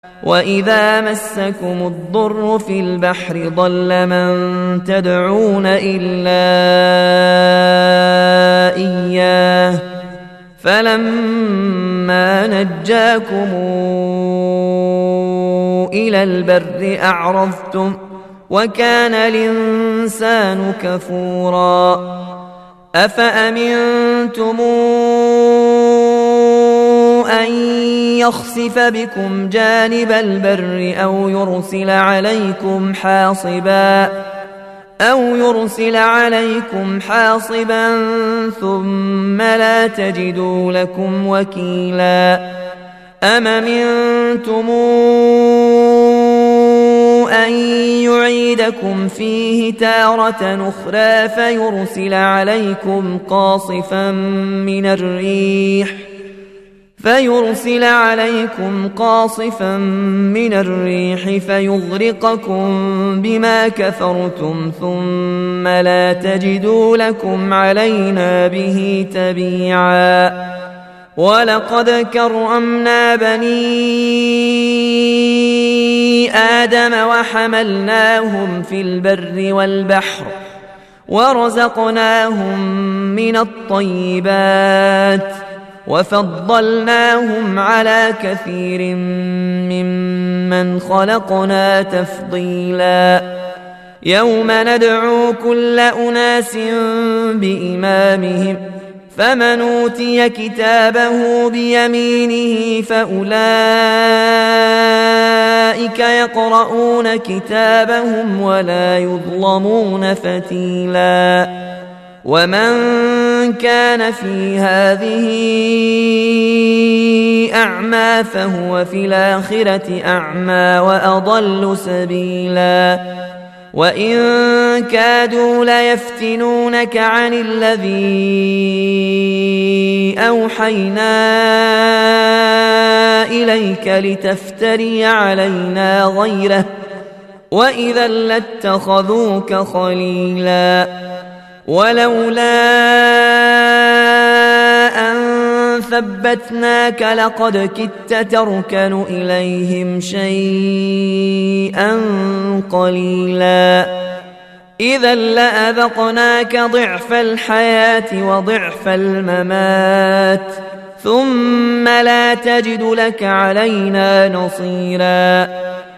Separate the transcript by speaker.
Speaker 1: وإذا مسكم الضر في البحر ضل من تدعون إلا إياه فلما نجاكم إلى البر أعرضتم وكان الإنسان كفورا أفأمنتم أن يخسف بكم جانب البر أو يرسل عليكم حاصبا ثم لا تجدوا لكم وكيلا أم أمنتم أن يعيدكم فيه تارة أخرى فيرسل عليكم قاصفا من الريح فيغرقكم بما كفرتم ثم لا تجدوا لكم علينا به تبيعا ولقد كرمنا بني آدم وحملناهم في البر والبحر ورزقناهم من الطيبات وفضلناهم على كثير ممن خلقنا تفضيلا يوم ندعو كل أناس بإمامهم فمن أوتي كتابه بيمينه فأولئك يقرؤون كتابهم ولا يظلمون فتيلا ومن كان في هذه أعمى فهو في الآخرة أعمى وأضل سبيلا وإن كادوا ليفتنونك عن الذي أوحينا إليك لتفتري علينا غيره وإذا لاتخذوك خليلا ولولا أن ثبتناك لقد كدت تركن إليهم شيئا قليلا إذا لأذقناك ضعف الحياة وضعف الممات ثم لا تجد لك علينا نصيرا